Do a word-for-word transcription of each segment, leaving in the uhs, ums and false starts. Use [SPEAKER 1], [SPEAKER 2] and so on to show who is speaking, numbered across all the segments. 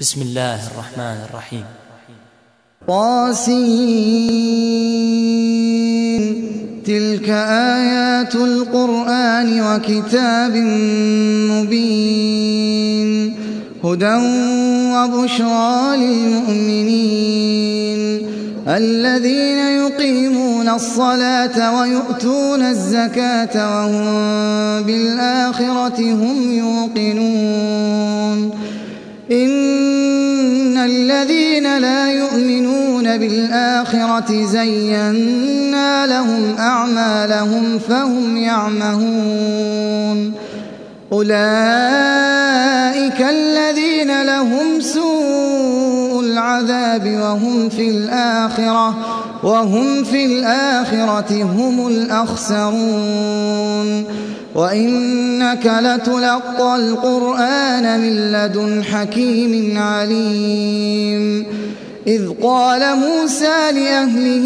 [SPEAKER 1] بسم الله الرحمن الرحيم.
[SPEAKER 2] طاسين تلك آيات القرآن وكتاب مبين هدى وبشرى للمؤمنين الذين يقيمون الصلاة ويؤتون الزكاة وهم بالآخرة هم يوقنون إن الذين لا يؤمنون بالآخرة زينا لهم أعمالهم فهم يعمهون أولئك الذين لهم سوء العذاب وهم في الآخرة وهم في الآخرة هم الأخسرون وإنك لتلقى القرآن من لدن حكيم عليم إذ قال موسى لأهله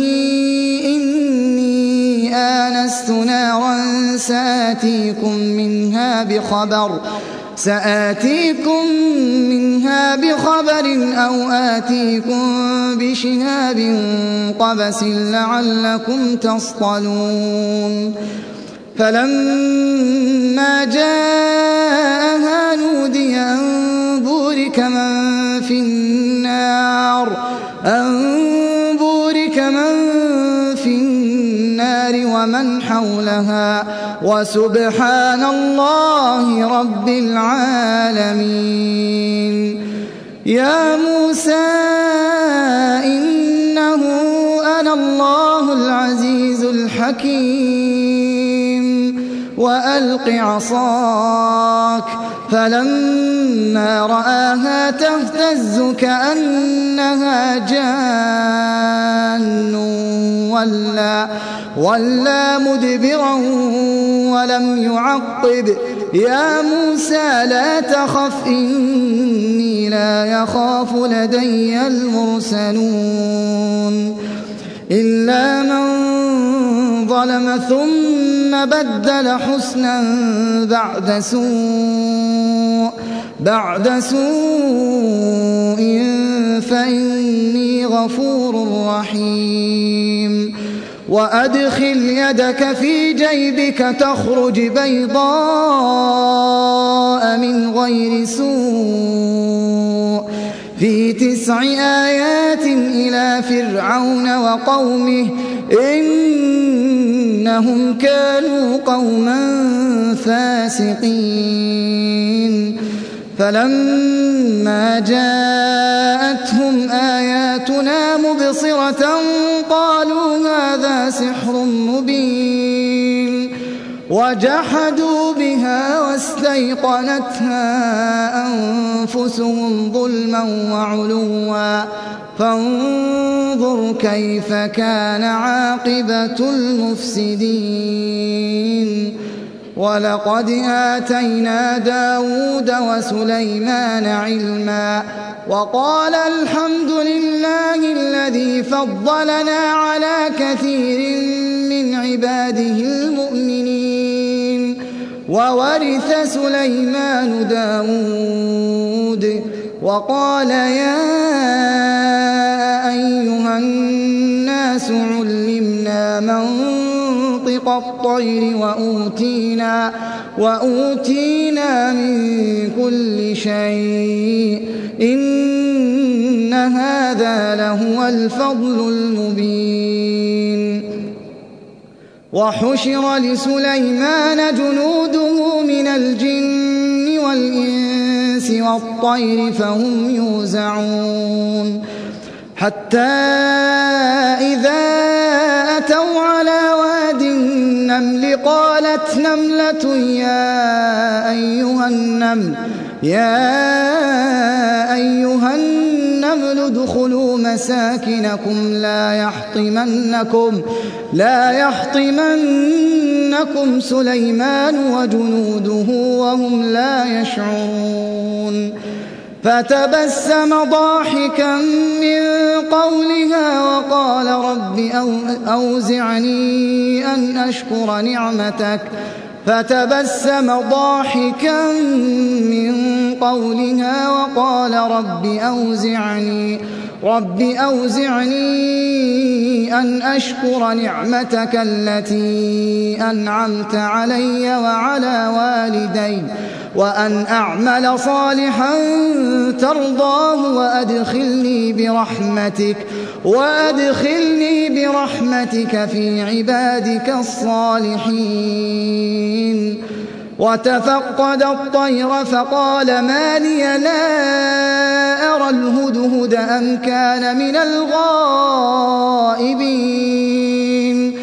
[SPEAKER 2] إني آنست نارا سآتيكم منها بخبر سآتيكم منها بخبر أو آتيكم بشهاب قبس لعلكم تصطلون فلما جاءها نودي أن بورك من في النار أن بورك من في النار ومن حولها وسبحان الله رب العالمين يا موسى إنه أنا الله العزيز الحكيم وألق عصاك فلما رآها تهتز كأنها جان ولا, ولا مدبرا ولم يعقب يا موسى لا تخف إني لا يخاف لدي المرسلون إلا من ظلم ثم بدل حسنا بعد سوء بعد سوء فإني غفور رحيم وأدخل يدك في جيبك تخرج بيضاء من غير سوء في تسع آيات إلى فرعون وقومه إنهم كانوا قوما فاسقين فلما جاءتهم آياتنا مبصرة قالوا هذا سحر مبين وجحدوا بها واستيقنتها أنفسهم ظلما وعلوا فانظر كيف كان عاقبة المفسدين ولقد آتينا داود وسليمان علما وقال الحمد لله الذي فضلنا على كثير من عباده المؤمنين وورث سليمان داود وقال يا أيها الناس علمنا منطق الطير وأوتينا, وأوتينا من كل شيء إن هذا لهو الفضل المبين وحشر لسليمان جنوده من الجن والإنس والطير فهم يوزعون حتى إذا أتوا على واد النمل قالت نملة يا أيها النمل يا أيها النمل ادخلوا مساكنكم لا يحطمنكم لا يحطمنكم سليمان وجنوده وهم لا يشعرون فتبسم ضاحكا من قولها وقال رب أوزعني أن أشكر نعمتك فتبسم ضاحكا من قولها وقال رب أوزعني رب أوزعني أن أشكر نعمتك التي أنعمت علي وعلى والدي وأن أعمل صالحا ترضاه وأدخلني برحمتك وأدخلني برحمتك في عبادك الصالحين. وتفقد الطير فقال ما لي لا أرى الهدهد أم كان من الغائبين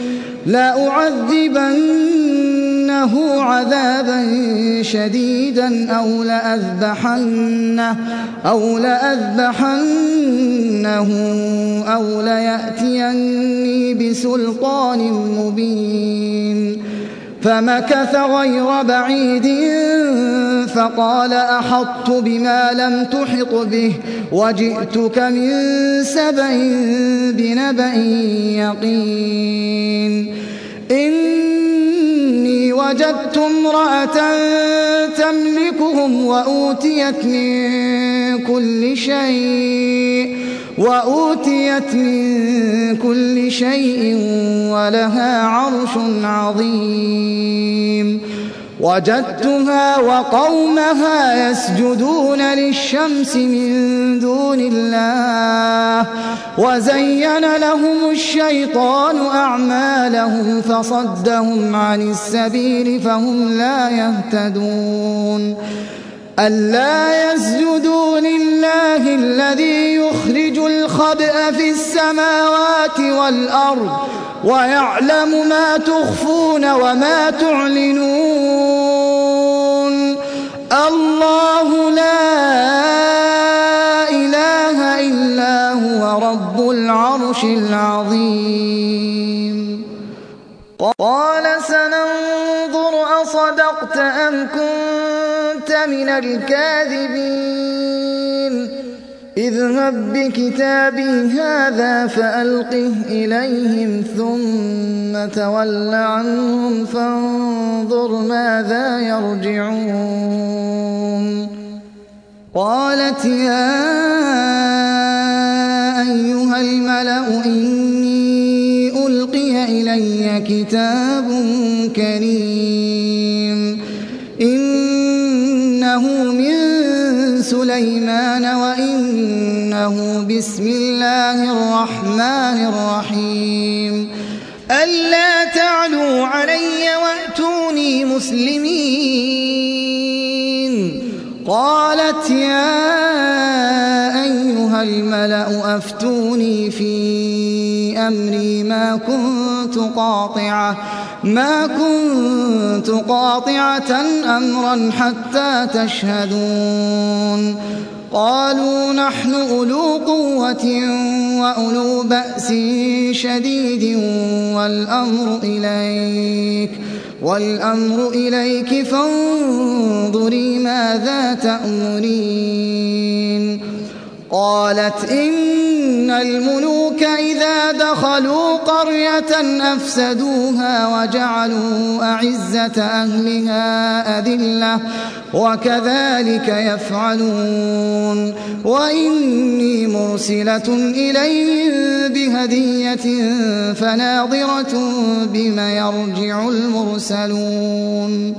[SPEAKER 2] لأعذبنه عذابا شديدا أو لأذبحنه أو لأذبحنه أو ليأتيني بسلطان مبين. فمكث غير بعيد فقال أحطت بما لم تحط به وجئتك من سبأ بنبأ يقين. إني وجدت امرأة تملكهم وأوتيت من كل شيء وأوتيت من كل شيء ولها عرش عظيم. وجدتها وقومها يسجدون للشمس من دون الله وزين لهم الشيطان أعمالهم فصدهم عن السبيل فهم لا يهتدون. ألا يسجدوا لله الذي يخرج الخبأ في السماوات والأرض ويعلم ما تخفون وما تعلنون. الله لا إله إلا هو رب العرش العظيم. قال سننظر أصدقت أم كنت من الكاذبين. اذهب بكتابي هذا فألقه إليهم ثم تول عنهم فانظر ماذا يرجعون. قالت يا أيها الملأ إني ألقي إلي كتاب كريم إنه من سليمان وإنه بسم الله الرحمن الرحيم. ألا تعلوا علي وأتوني مسلمين. قالت يا أيها الملأ أفتوني في أمري ما كنت قاطعة ما كنت قاطعة أمرا حتى تشهدون. قالوا نحن أولو قوة وأولو بأس شديد والأمر إليك والأمر إليك فانظري ماذا تأمرين. قالت إن الملوك إذا دخلوا قرية أفسدوها وجعلوا أعزة أهلها أذلة وكذلك يفعلون. وإني مرسلة إليهم بهدية فناظرة بما يرجع المرسلون.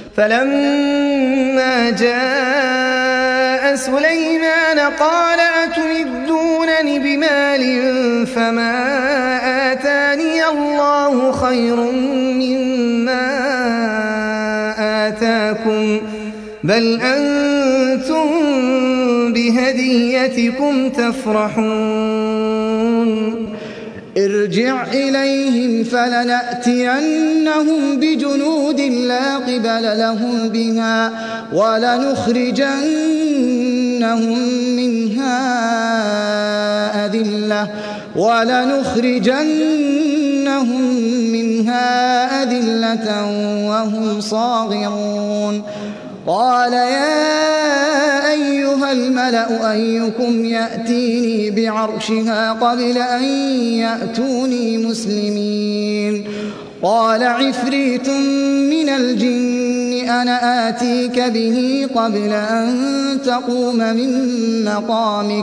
[SPEAKER 3] فلما جاء سليمان قال أتمدونني بمال فما آتاني الله خير مما آتاكم بل أنتم بهديتكم تفرحون.
[SPEAKER 2] ارجع إليهم فلنأتينهم بجنود لا قبل لهم بها ولنخرجنهم منها أذلة ولنخرجنهم منها أذلة وهم صاغرون. قال يا أيها الملأ أيكم يأتيني بعرشها قبل أن يأتوني مسلمين. قال عفريت من الجن أنا آتيك به قبل أن تقوم من مقامك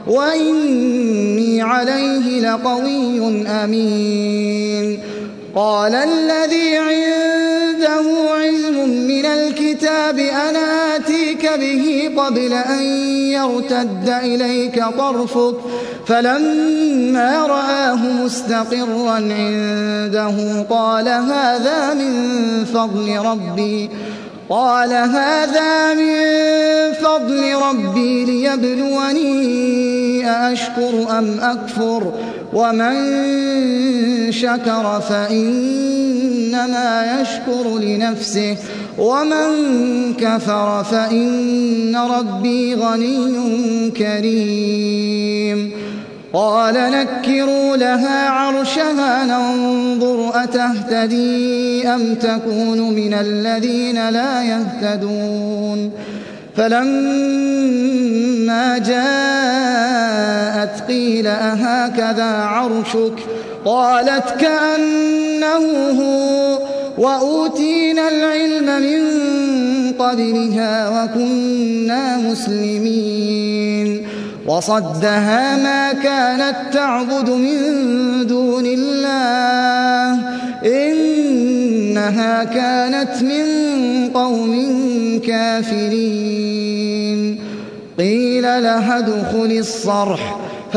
[SPEAKER 2] وإني عليه لقوي أمين. قال الذي عنده علم من الكتاب أنا آتيك به قبل أن يرتد إليك طرفك فلما رآه مستقرا عنده قال هذا من فضل ربي قال هذا من فضل ربي ليبلوني أأشكر أم أكفر ومن شكر فإنما يشكر لنفسه ومن كفر فإن ربي غني كريم. قال نكروا لها عرشها ننظر أتهتدي أم تكون من الذين لا يهتدون. فلما جاءت قيل أهكذا عرشك قالت كأنه هو وأوتينا العلم من قبلها وكنا مسلمين. وصدها ما كانت تعبد من دون الله إنها كانت من قوم كافرين. قيل لها ادخل الصرح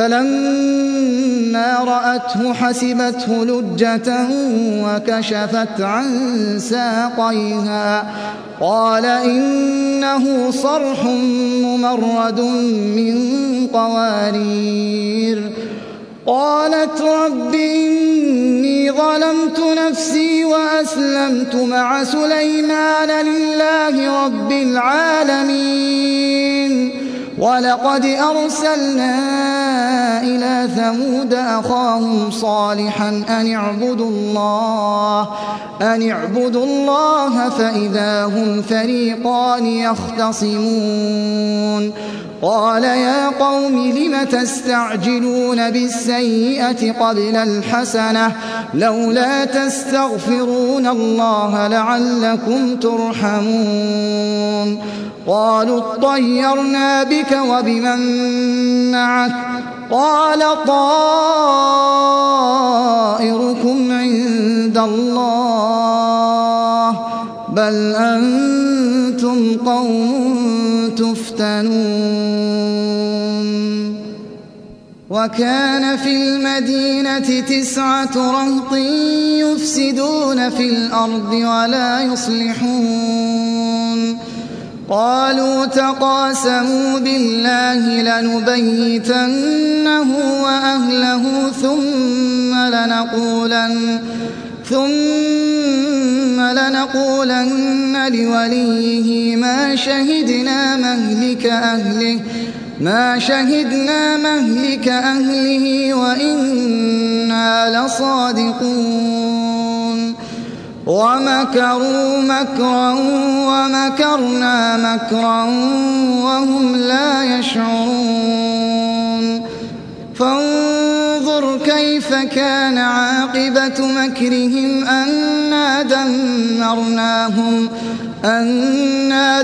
[SPEAKER 2] فلما رأته حسبته لجة وكشفت عن ساقيها قال إنه صرح ممرد من قوارير. قالت رب إني ظلمت نفسي وأسلمت مع سليمان لله رب العالمين. ولقد أرسلنا إلى ثمود أخاهم صالحا أن اعبدوا الله أن اعبدوا الله فإذا هم فريقان يختصمون. قال يا قوم لم تستعجلون بالسيئة قبل الحسنة لولا تستغفرون الله لعلكم ترحمون. قالوا اطيرنا بك وبمن معك قال طائركم عند الله بل أنتم قوم تفتنون. وكان في المدينة تسعة رهط يفسدون في الأرض ولا يصلحون. قالوا تقاسموا بالله لنبيتنه وأهله ثم لنقولن ثم لنقولن لوليه ما شهدنا مهلك أهله ما شهدنا مهلك أهله وإنا لصادقون. ومكروا مكرا ومكرنا مكرا وهم لا يشعرون. فانظر كيف كان عاقبة مكرهم أنا دمرناهم أنا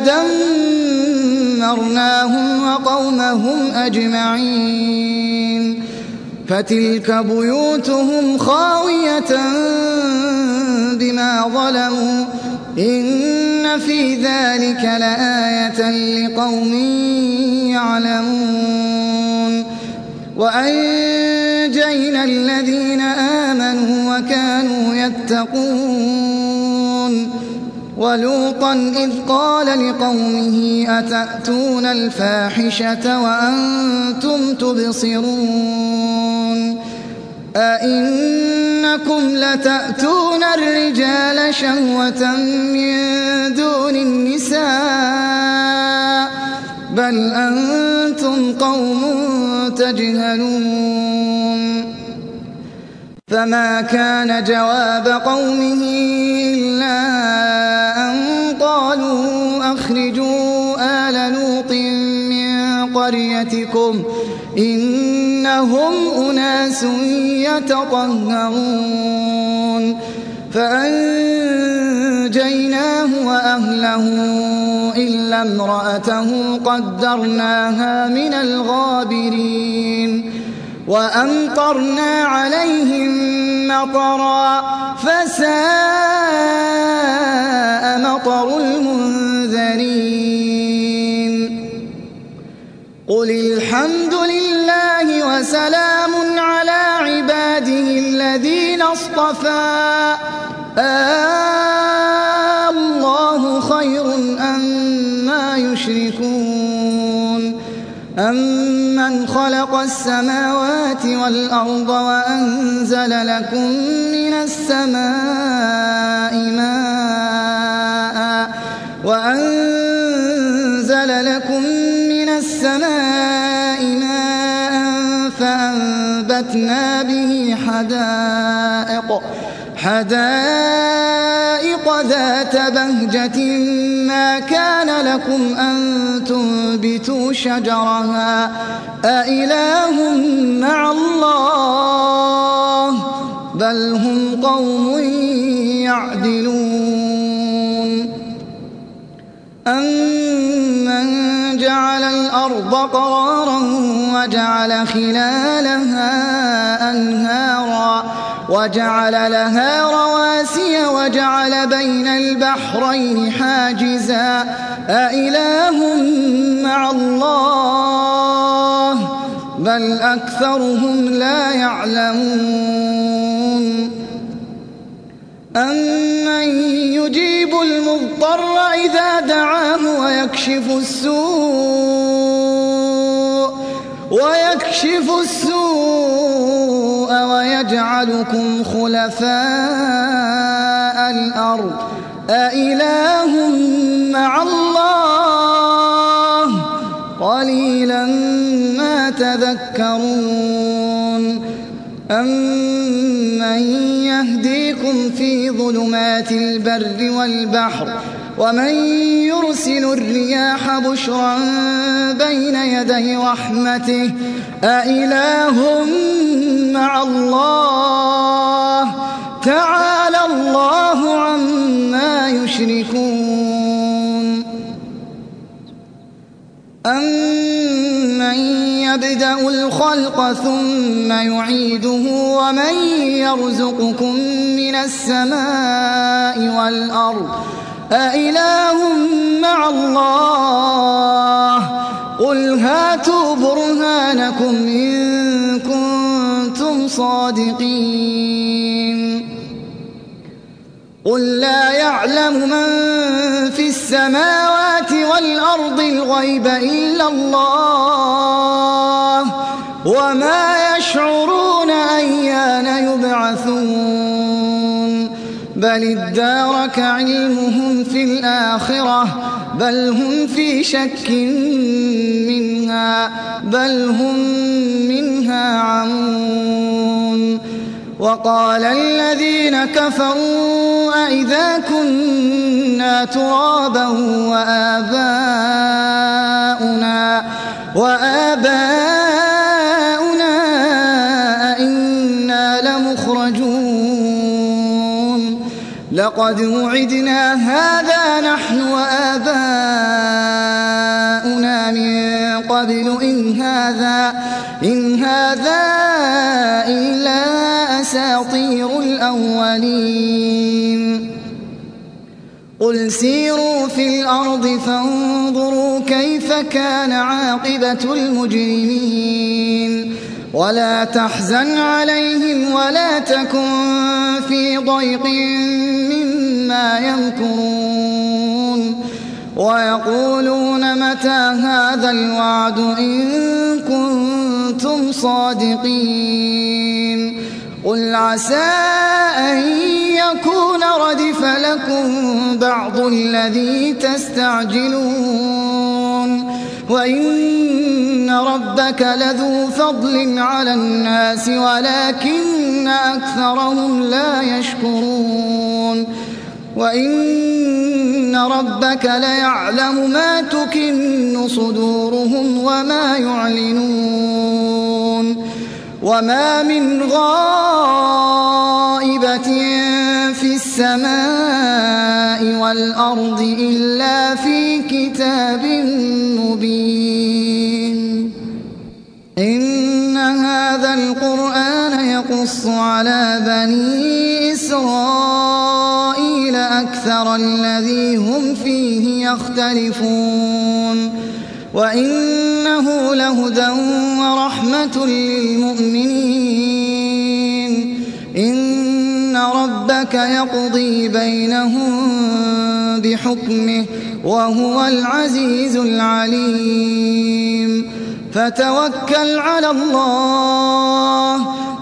[SPEAKER 2] دمرناهم وقومهم أجمعين. فتلك بيوتهم خاوية بما ظلموا إن في ذلك لآية لقوم يعلمون. وأنجينا الذين آمنوا وكانوا يتقون. ولوطا إذ قال لقومه أتأتون الفاحشة وأنتم تبصرون أئنكم لتأتون الرجال شهوة من دون النساء بل أنتم قوم تجهلون. فما كان جواب قومه إلا أن قالوا أخرجوا آل لوط من قريتكم إنهم أناس يتطهرون. فأنجيناه فأنجيناه وأهله إلا امرأته قدرناها من الغابرين وأمطرنا عليهم مطرا فساء مطر المنذرين قل الحمد لله وسلام على عباده الذين اصطفى آه الله خير أما يشركون أمن خلق السماوات والأرض وأنزل لكم من السماء ماء وأنزل لكم من السماء ماء فأنبتنا به حدائق حدائق ذات بهجة ما كان لكم أن تنبتوا شجرها أإله مع الله بل هم قوم يعدلون أمن جعل الأرض قرارا وجعل خلالها أنهارا وجعل لها رواسي وجعل بين البحرين حاجزا أإله مع الله بل أكثرهم لا يعلمون أمن يجيب المضطر إذا دعاه ويكشف السوء ويكشف السوء ويجعلكم خلفاء الأرض أإله مع الله قليلا ما تذكرون أمن يهديكم في ظلمات البر والبحر ومن يرسل الرياح بشرا بين يدي رحمته أإله مع الله تعالى الله عما يشركون أمن يبدأ الخلق ثم يعيده ومن يرزقكم من السماء والأرض أإله مع الله قل هاتوا برهانكم إن كنتم صادقين قل لا يعلم من في السماوات والأرض الغيب إلا الله وما يشعرون أيان يبعثون بل ادارك علمهم في الآخرة بل هم في شك منها بل هم منها عمون وقال الذين كفروا أئذا كنا ترابا وآباؤنا وآباؤنا أئنا لمخرجون لقد وعدنا هذا نحن وآباؤنا من قبل إن هذا إن هذا إلا أساطير الأولين قل سيروا في الأرض فانظروا كيف كان عاقبة المجرمين ولا تحزن عليهم ولا تكن في ضيق مما يمكرون ويقولون متى هذا الوعد إن كنتم صادقين قل عسى أن يكون ردف لكم بعض الذي تستعجلون وإن ربك لذو فضل على الناس ولكن أكثرهم لا يشكرون وإن ربك ليعلم ما تكن صدورهم وما يعلنون وما من غائبة في السماء والأرض إلا في كتاب مبين. إن هذا القرآن يقص على بني إسرائيل أكثر الذي هم فيه يختلفون وإنه لهدى ورحمة للمؤمنين. إن ربك يقضي بينهم بحكمه وهو العزيز العليم. فتوكل على الله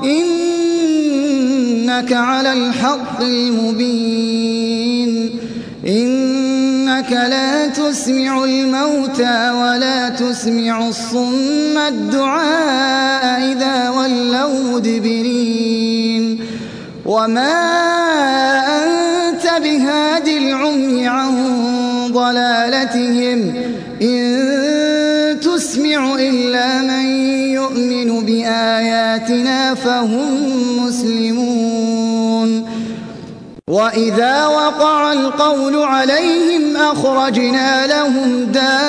[SPEAKER 2] إنك على الحق المبين. إنك لا تسمع الموتى ولا تسمع الصم الدعاء إذا ولوا مدبرين. وما أنت بهاد العمي عن ضلالتهم إن تسمع إلا من يؤمن بآياتنا فهم مسلمون. وإذا وقع القول عليهم أخرجنا لهم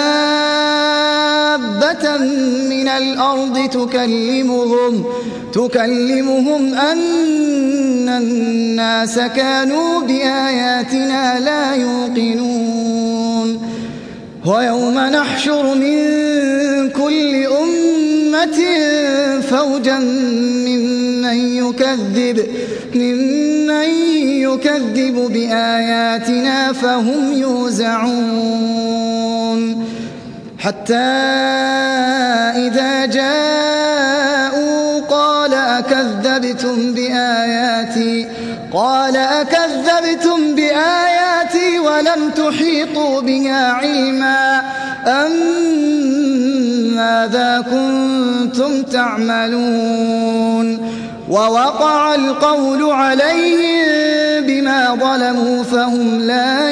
[SPEAKER 2] دابة من الأرض تكلمهم تكلمهم أن الناس كانوا بآياتنا لا يوقنون. ويوم نحشر من كل أمة فوجا ممن يكذب ممن يكذب بآياتنا فهم يوزعون. حتى إذا جاءوا قال أكذبتم بآياتي قال أكذبتم بآياتي ولم تحيطوا بها علما أم ماذا كنتم تعملون. ووقع القول عليهم بما ظلموا فهم لا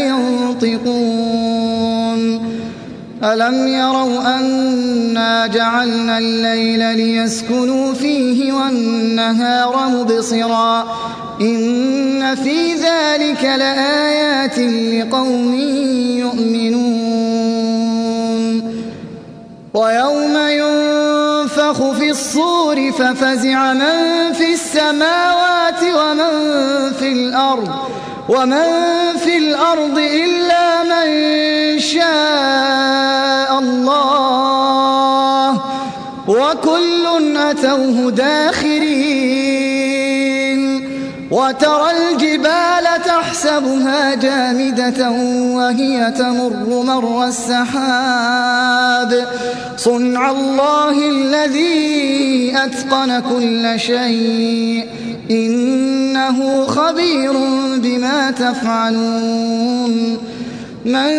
[SPEAKER 2] ينطقون. ألم يروا أنا جعلنا الليل ليسكنوا فيه والنهار مبصرا إن في ذلك لآيات لقوم يؤمنون. ويوم ينفخ في الصور ففزع من في السماوات ومن في الأرض ومن في الأرض إلا من شاء الله وكل أتوه داخرين. وترى الجبال تحسبها جامدة وهي تمر مر السحاب صنع الله الذي أتقن كل شيء إنه خبير بما تفعلون. من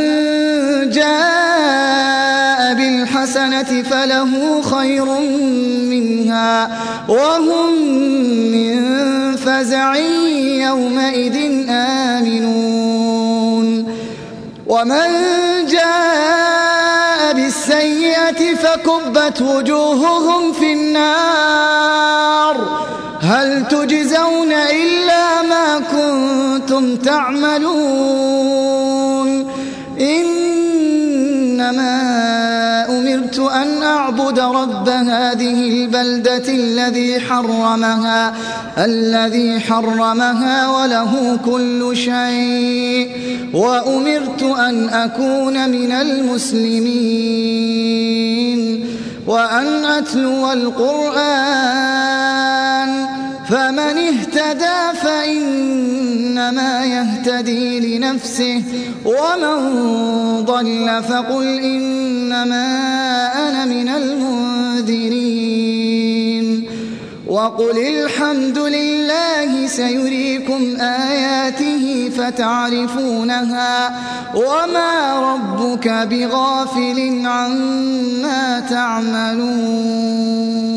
[SPEAKER 2] جاء بالحسنة فله خير منها وهم من فزع يومئذ آمنون. ومن جاء بالسيئة فكبت وجوههم في النار هل تجزون إلا ما كنتم تعملون. إنما أمرت أن أعبد رب هذه البلدة الذي حرمها الذي حرمها وله كل شيء وأمرت أن أكون من المسلمين وأن أتلو القرآن فمن اهتدى فإنما يهتدي لنفسه ومن ضل فقل إنما أنا من المنذرين. وقل الحمد لله سيريكم آياته فتعرفونها وما ربك بغافل عما تعملون.